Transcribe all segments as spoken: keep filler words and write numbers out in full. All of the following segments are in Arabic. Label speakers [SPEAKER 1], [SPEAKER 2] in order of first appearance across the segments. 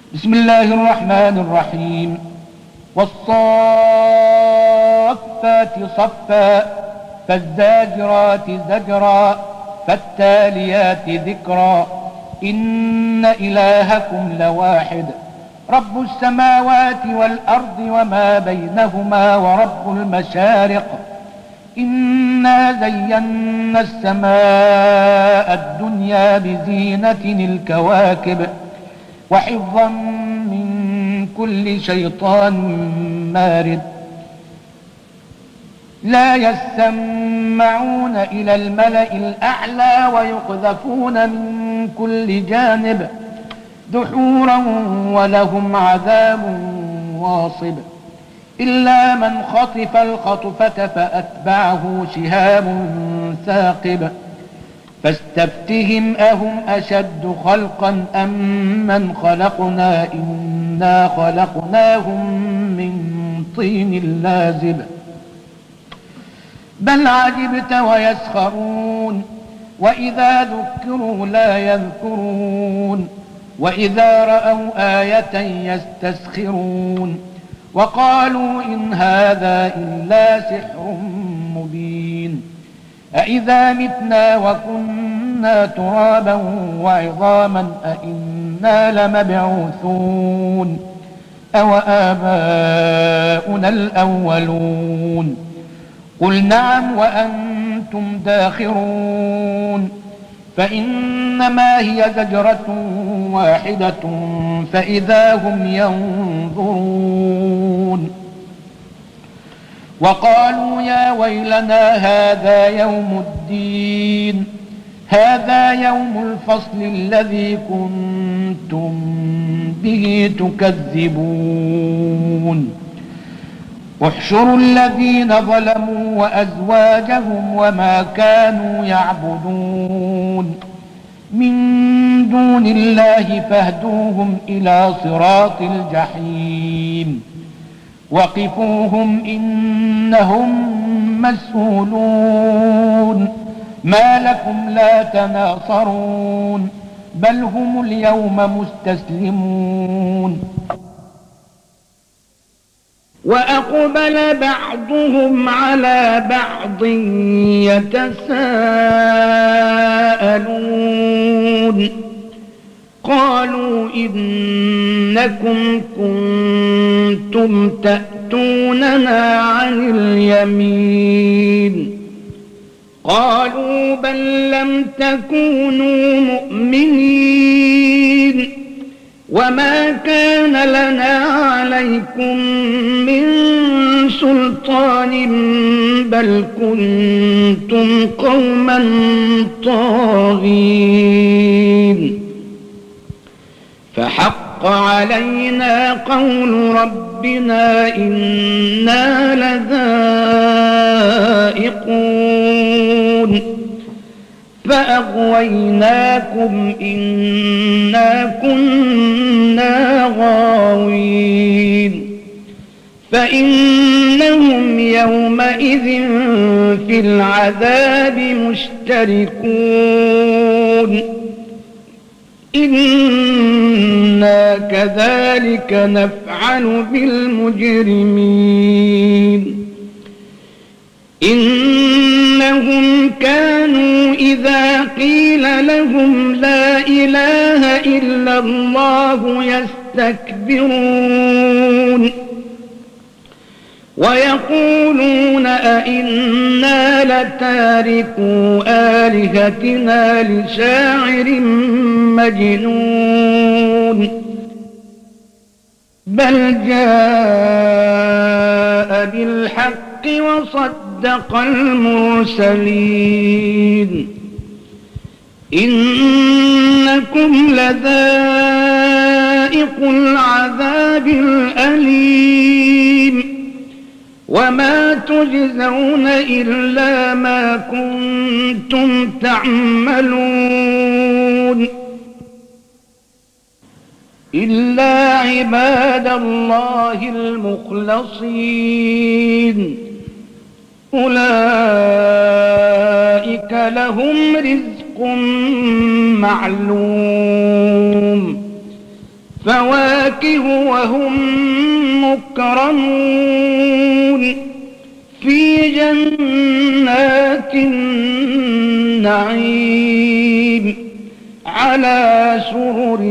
[SPEAKER 1] بسم الله الرحمن الرحيم. والصافات صفا فالزاجرات زجرا فالتاليات ذكرا إن إلهكم لواحد رب السماوات والأرض وما بينهما ورب المشارق إنا زينا السماء الدنيا بزينة الكواكب وحفظا من كل شيطان مارد لا يسمعون إلى الملأ الأعلى ويقذفون من كل جانب دحورا ولهم عذاب واصب إلا من خطف الخطفة فأتبعه شهاب ثاقب فاستفتهم أهم أشد خلقا أم من خلقنا إنا خلقناهم من طين لازب بل عجبت ويسخرون وإذا ذكروا لا يذكرون وإذا رأوا آية يستسخرون وقالوا إن هذا إلا سحر مبين أإذا متنا وكنا ترابا وعظاما أإنا لمبعوثون أو آباؤنا الأولون قل نعم وأنتم داخرون فإنما هي زجرة واحدة فإذا هم ينظرون وقالوا يا ويلنا هذا يوم الدين هذا يوم الفصل الذي كنتم به تكذبون احشروا الذين ظلموا وأزواجهم وما كانوا يعبدون من دون الله فاهدوهم إلى صراط الجحيم وقفوهم إنهم مسؤولون ما لكم لا تناصرون بل هم اليوم مستسلمون وأقبل بعضهم على بعض يتساءلون قالوا إنكم كنتم تأتوننا عن اليمين قالوا بل لم تكونوا مؤمنين وما كان لنا عليكم من سلطان بل كنتم قوما طاغين فحق علينا قول ربنا إنا لذائقون فأغويناكم إنا كنا غاوين فإنهم يومئذ في العذاب مشتركون إنا كذلك نفعل بالمجرمين إنهم كانوا إذا قيل لهم لا إله إلا الله يستكبرون ويقولون أئنا لتاركو آلهتنا لشاعر مجنون بل جاء بالحق وصدق المرسلين إنكم لذائق العذاب الأليم وما تجزون إلا ما كنتم تعملون إلا عباد الله المخلصين أولئك لهم رزق معلوم
[SPEAKER 2] فواكه وهم مكرمون في جنات النعيم على سرر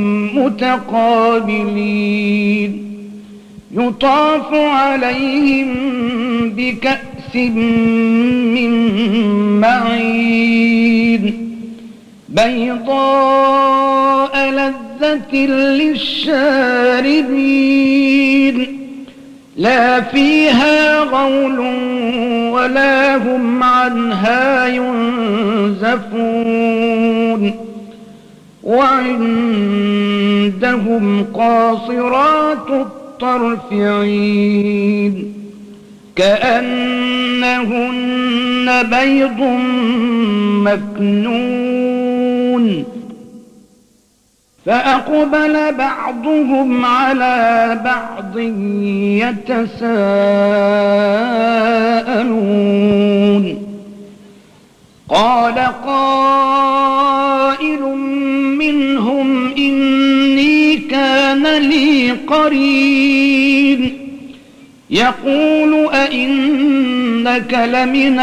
[SPEAKER 2] متقابلين يطاف عليهم بكأس من معين بيضاء لذة للشاربين لا فيها غول ولا هم عنها ينزفون وعندهم قاصرات الطرف عين كأنهن بيض مكنون فأقبل بعضهم على بعض يتساءلون قال قائل منهم إني كان لي قرين يقول أئنك لمن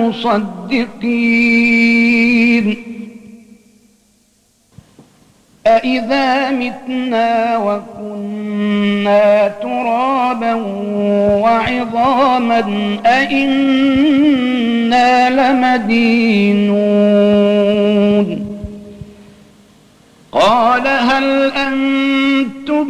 [SPEAKER 2] المصدقين أإذا متنا وكنا ترابا وعظاما أإنا لمدينون قال هل أنتم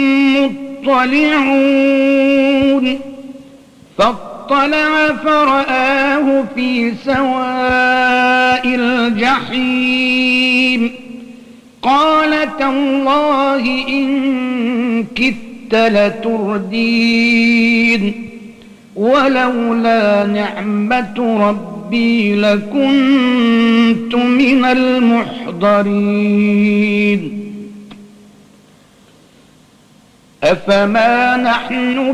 [SPEAKER 2] مطلعون فاطلع فرآه في سواء الجحيم قال تالله إن كدت لتردين ولولا نعمة ربي لكنت من المحضرين أفما نحن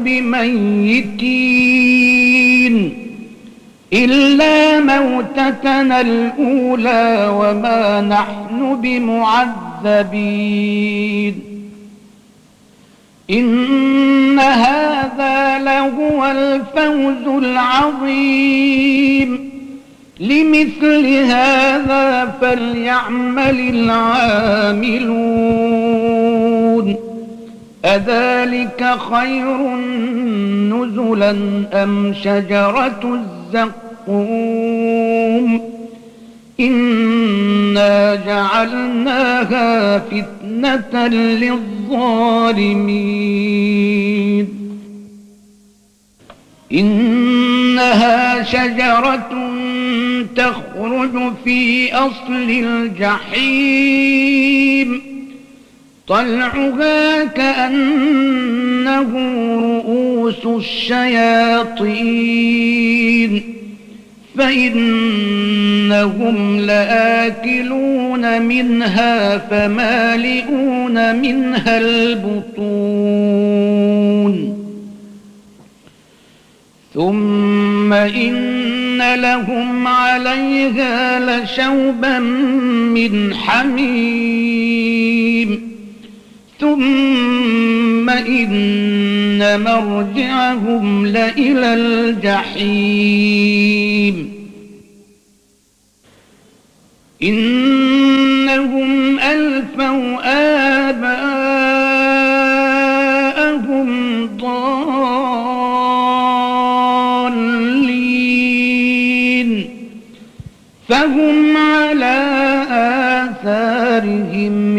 [SPEAKER 2] بميتين إلا موتتنا الأولى وما نحن بمعذبين إن هذا لهو الفوز العظيم لمثل هذا فليعمل العاملون أذلك خير نزلا أم شجرة الزقوم إنا جعلناها فتنة للظالمين إنها شجرة تخرج في أصل الجحيم طلعها كأنه رؤوس الشياطين فإنهم لآكلون منها فمالئون منها البطون ثم إن لهم عليها لشوبا من حميم ثم إن مرجعهم لإلى الجحيم إنهم ألفوا آباءهم ضالين فهم على آثارهم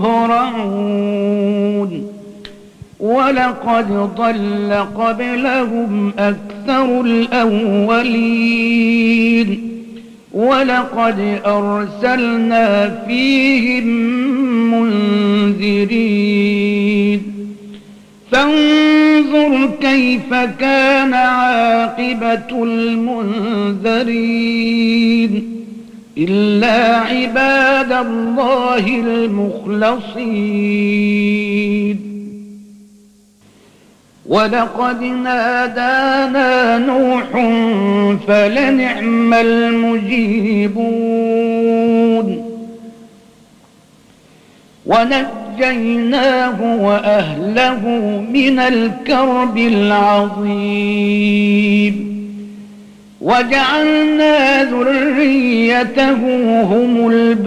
[SPEAKER 2] يهرعون ولقد ضل قبلهم أكثر الأولين ولقد أرسلنا فيهم منذرين فانظر كيف كان عاقبة المنذرين إلا عباد الله المخلصين ولقد نادانا نوح فلنعم المجيبون ونجيناه ونجيناه وأهله من الكرب العظيم وجعلنا ذريته هم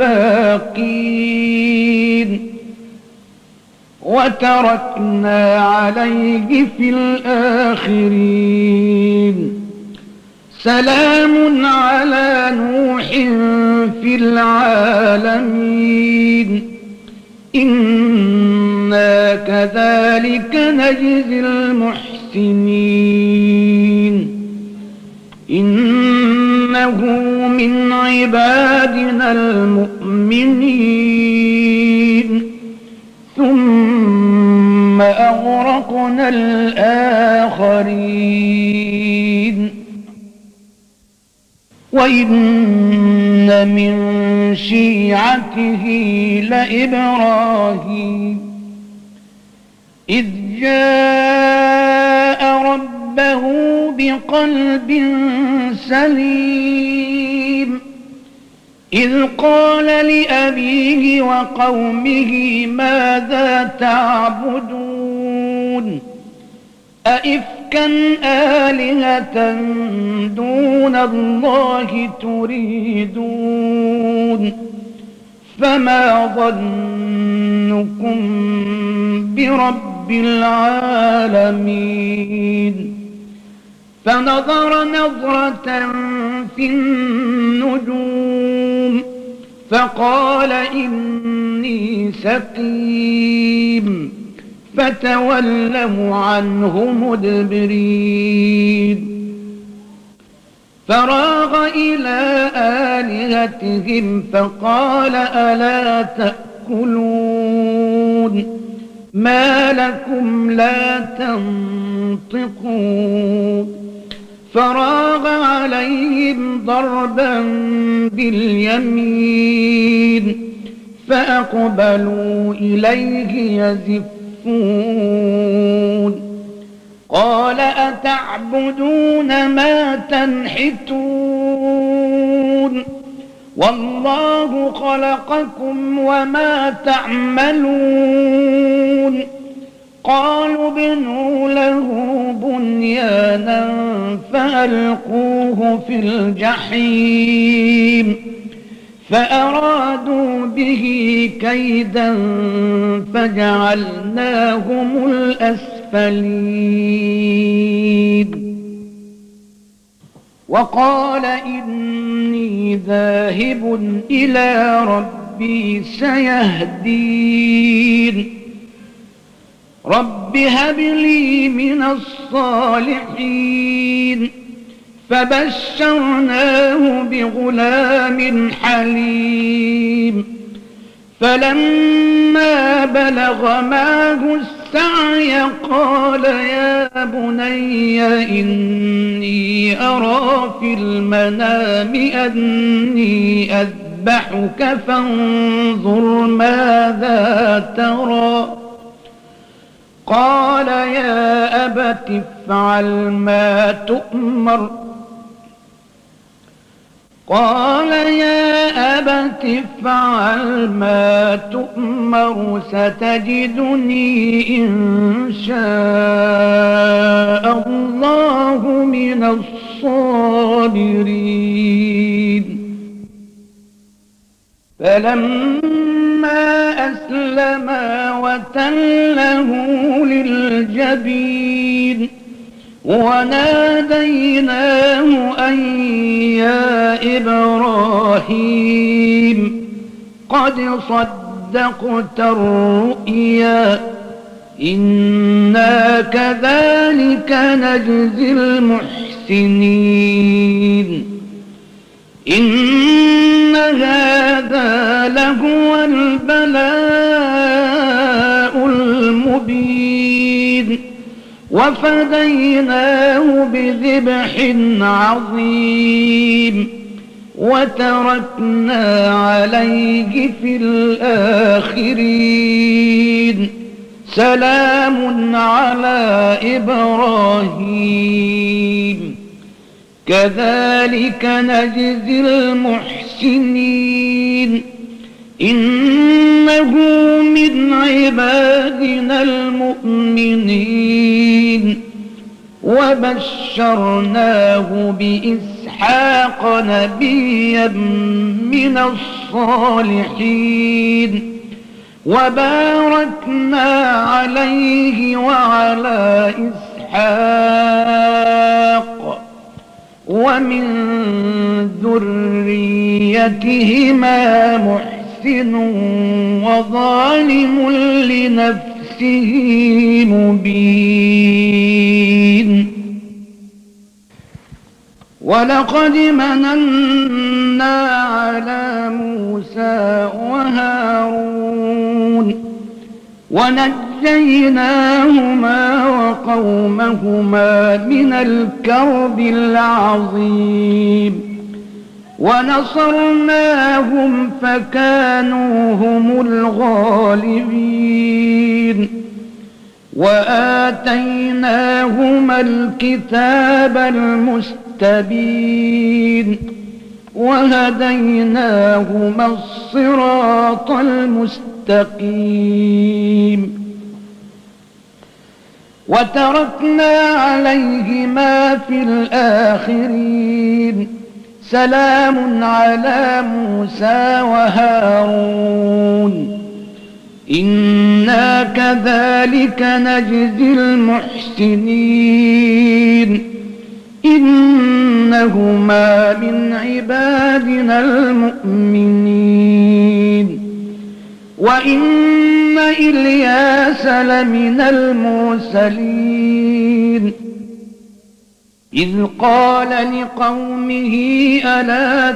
[SPEAKER 2] الباقين وتركنا عليه في الآخرين سلام على نوح في العالمين إنا كذلك نجزي المحسنين إنه من عبادنا المؤمنين ثم أغرقنا الآخرين وإن من شيعته لإبراهيم إذ جاء ربه بقلب سليم إذ قال لأبيه وقومه ماذا تعبدون أئفكا آلهة دون الله تريدون فما ظنكم برب العالمين فنظر نظرة في النجوم فقال إني سقيم فتولوا عنه مدبرين فراغ إلى آلهتهم فقال ألا تأكلون ما لكم لا تنطقون فراغ عليهم ضربا باليمين فأقبلوا إليه يزفون قال أتعبدون ما تنحتون والله خلقكم وما تعملون قالوا ابنوا له بنيانا فألقوه في الجحيم فأرادوا به كيدا فجعلناهم الأسفلين وقال إني ذاهب إلى ربي سيهدين رب هب لي من الصالحين فبشرناه بغلام حليم فلما بلغ معه السعي قال يا بني إني أرى في المنام أني أذبحك فانظر ماذا ترى قال يا أبت افعل ما تؤمر قال يا أبت افعل ما تؤمر ستجدني إن شاء الله من الصابرين فلما أسلما وتله للجبين وناديناه أن يا إبراهيم قد صدقت الرؤيا إنا كذلك نجزي المحسنين إن هذا لهو البلاء المبين وفديناه بذبح عظيم وتركنا عليه في الآخرين سلام على إبراهيم كذلك نجزي المحسنين إنه من عبادنا المؤمنين وبشرناه بإسحاق نبيا من الصالحين وباركنا عليه وعلى إسحاق ومن ذريتهما محسن وظالم لنفسه مبين ولقد مننا على موسى وهارون ونجيناهما وقومهما من الكرب العظيم ونصرناهم فكانوا هم الغالبين وآتيناهما الكتاب المستبين وهديناهما الصراط المستقيم وتركنا عليهما في الآخرين سلام على موسى وهارون إنا كذلك نجزي المحسنين إنهما من عبادنا المؤمنين وإن إلياس لمن المرسلين إذ قال لقومه ألا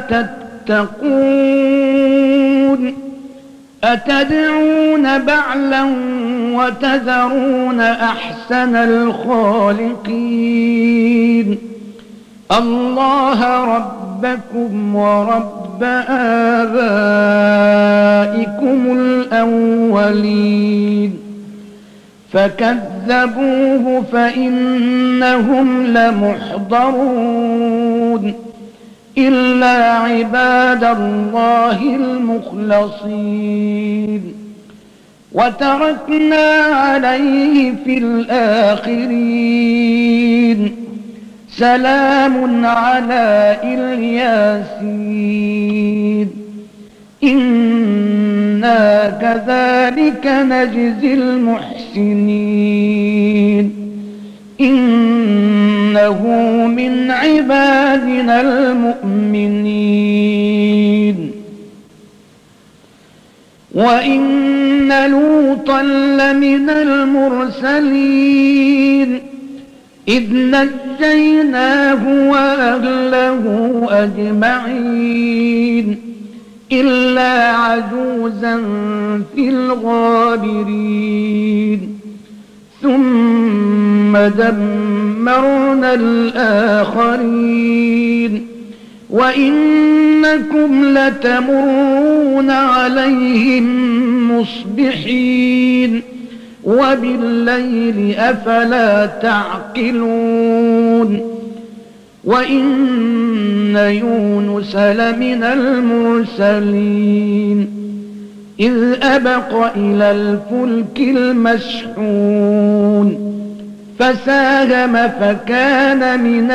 [SPEAKER 2] تتقون أتدعون بعلا وتذرون أحسن الخالقين الله ربكم ورب آبائكم الأولين فكذبوه فإنهم لمحضرون إلا عباد الله المخلصين وتركنا عليه في الآخرين سلام على الياسين إنا كذلك نجزي المحسنين إنه من عبادنا المؤمنين وإن لوطا لمن المرسلين إذ نجيناه وأهله أجمعين إلا عجوزا في الغابرين ثم دمرنا الآخرين وإنكم لتمرون عليهم مصبحين وبالليل أفلا تعقلون وإن يونس لمن المرسلين إذ أبق إلى الفلك المشحون فساهم فكان من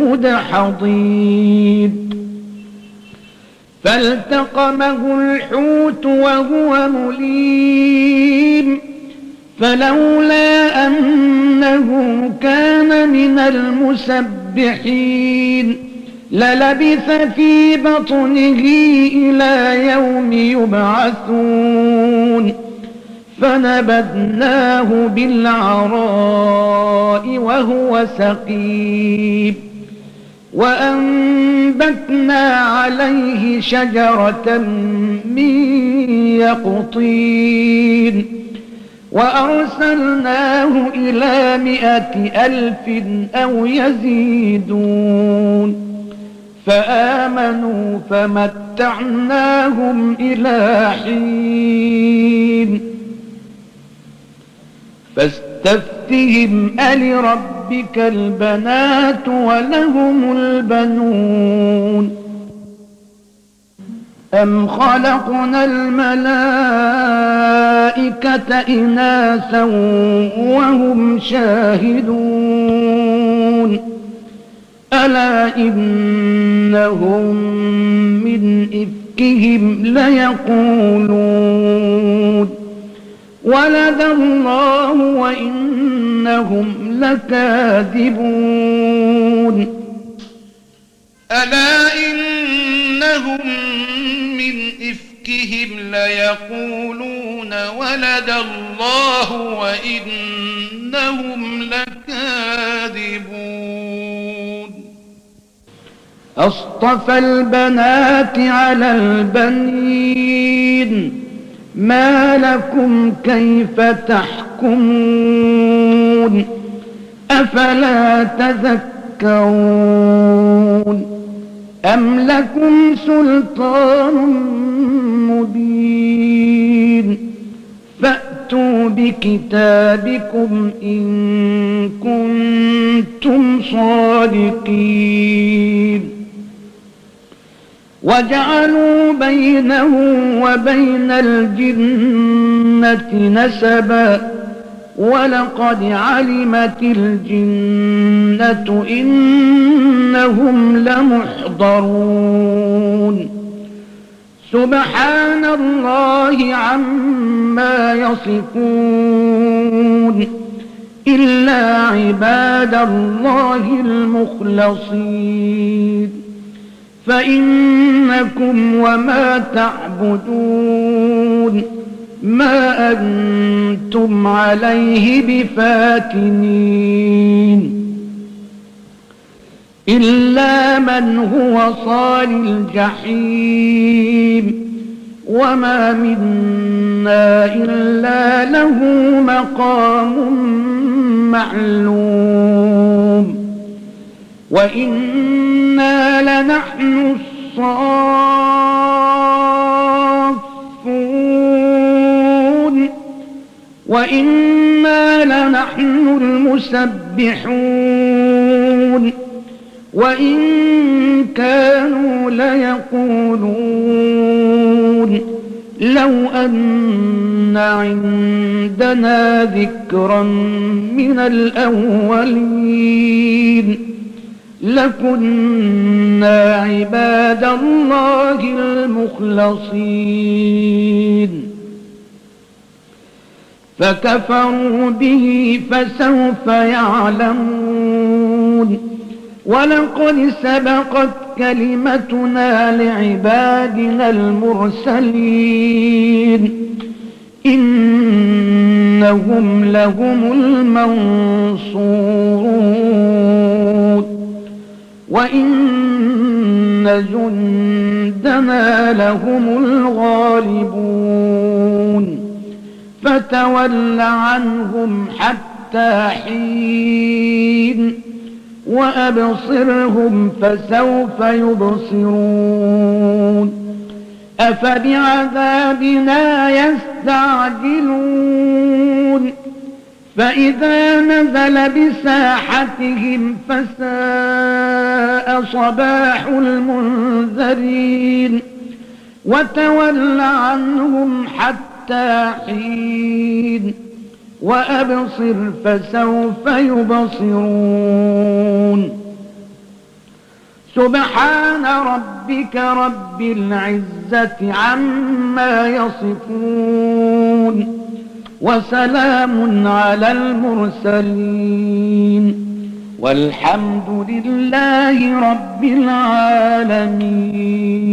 [SPEAKER 2] المدحضين فالتقمه الحوت وهو مليم فلولا أنه كان من المسبحين للبث في بطنه إلى يوم يبعثون فنبذناه بالعراء وهو سقيم وأنبتنا عليه شجرة من يقطين وأرسلناه إلى مائة ألف أو يزيدون فآمنوا فمتعناهم إلى حين فاستفتهم ألربك البنات ولهم البنون أم خلقنا الملائكة إناثا وهم شاهدون ألا إنهم من إفكهم ليقولون ولد الله وإنهم لكاذبون
[SPEAKER 3] ألا إنهم من إفكهم ليقولون ولد الله وإنهم لكاذبون
[SPEAKER 2] أصطفى البنات على البنين ما لكم كيف تحكمون أفلا تذكرون أم لكم سلطان مبين فأتوا بكتابكم إن كنتم صادقين وجعلوا بينه وبين الجنة نسبا ولقد علمت الجنة إنهم لمحضرون سبحان الله عما يصفون إلا عباد الله المخلصين فإنكم وما تعبدون ما أنتم عليه بفاتنين إلا من هو صال الجحيم وما منا إلا له مقام معلوم وإنا لنحن الصافون وإنا لنحن المسبحون وإن كانوا ليقولون لو أن عندنا ذكرا من الأولين لكنا عباد الله المخلصين فكفروا به فسوف يعلمون ولقد سبقت كلمتنا لعبادنا المرسلين إنهم لهم المنصورون وإن جندنا لهم الغالبون فتول عنهم حتى حين وأبصرهم فسوف يبصرون أفبعذابنا يستعجلون فإذا نزل بساحتهم فساء صباح المنذرين وتول عنهم حتى حين وأبصر فسوف يبصرون سبحان ربك رب العزة عما يصفون وسلام على المرسلين والحمد لله رب العالمين.